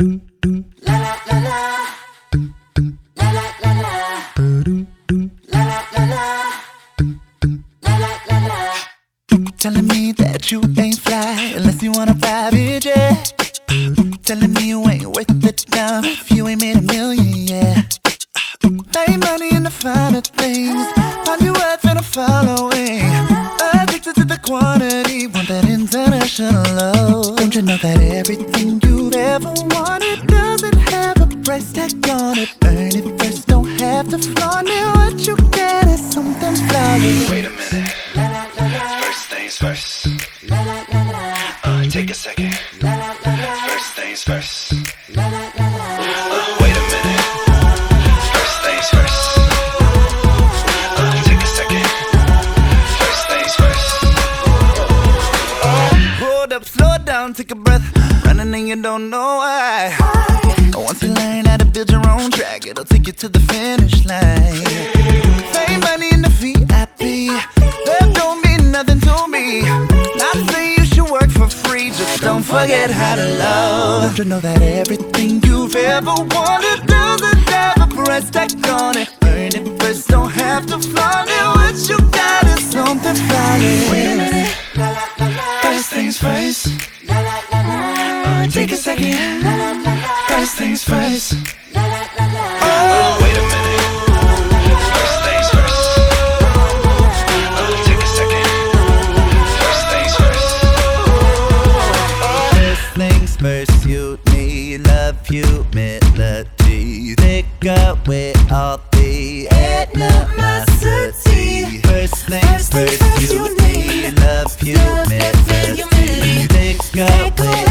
Telling me that you ain't fly unless you want a private jet. Telling me you ain't worth the time if you ain't made a million yet. Make money in the finer things, find your worth in the following. Addicted to the quantity, want that international love. Don't you know that everything you've ever wanted doesn't have a price tag on it? Earn it first, don't have to flaunt it. What you get is something flawless. Wait a minute. First things first. Take a second. First things first. Wait a minute. First things first. Take a second. First things first. Hold up, slow down, take a breath. Running and you don't know why. Once you learn how to build your own track, it'll take you to the finish line. Fame, money, and the VIP, that don't mean nothing to me. Not saying you should work for free, just don't forget how to love. Don't you know that everything you've ever wanted doesn't have a price tag on it? Earn it first, don't have to flaunt it. What you got is something flawless. Wait a minute. First things first. Take a second. First things first. Wait a minute. First things first. Take a second. First things first. First things first, you need love, humility. Pick up with all the animosity. First things first, you need love, humility. Pick up with